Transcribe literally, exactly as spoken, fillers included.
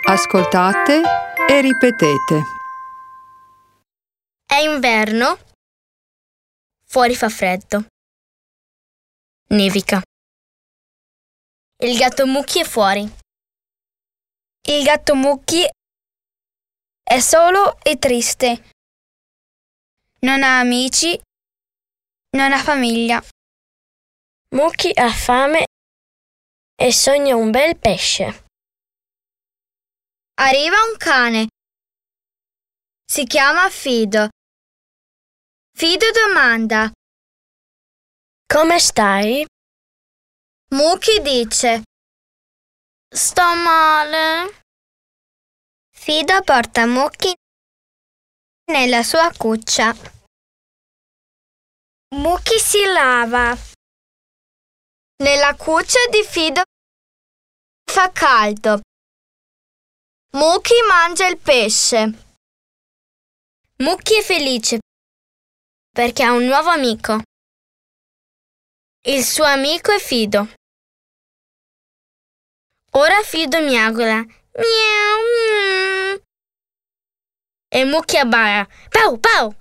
Ascoltate e ripetete. È inverno. Fuori fa freddo. Nevica. Il gatto Mucchi è fuori. Il gatto Mucchi è solo e triste. Non ha amici, non ha famiglia. Mucchi ha fame e sogna un bel pesce. Arriva un cane. Si chiama Fido. Fido domanda: Come stai? Mucchi dice: sto male. Fido porta Mucchi nella sua cuccia. Mucchi si lava. Nella cuccia di Fido fa caldo. Mucchi mangia il pesce. Mucchi è felice perché ha un nuovo amico. Il suo amico è Fido. Ora Fido miagola. Miau, miau. E Mucchi abbara. Pau, pau!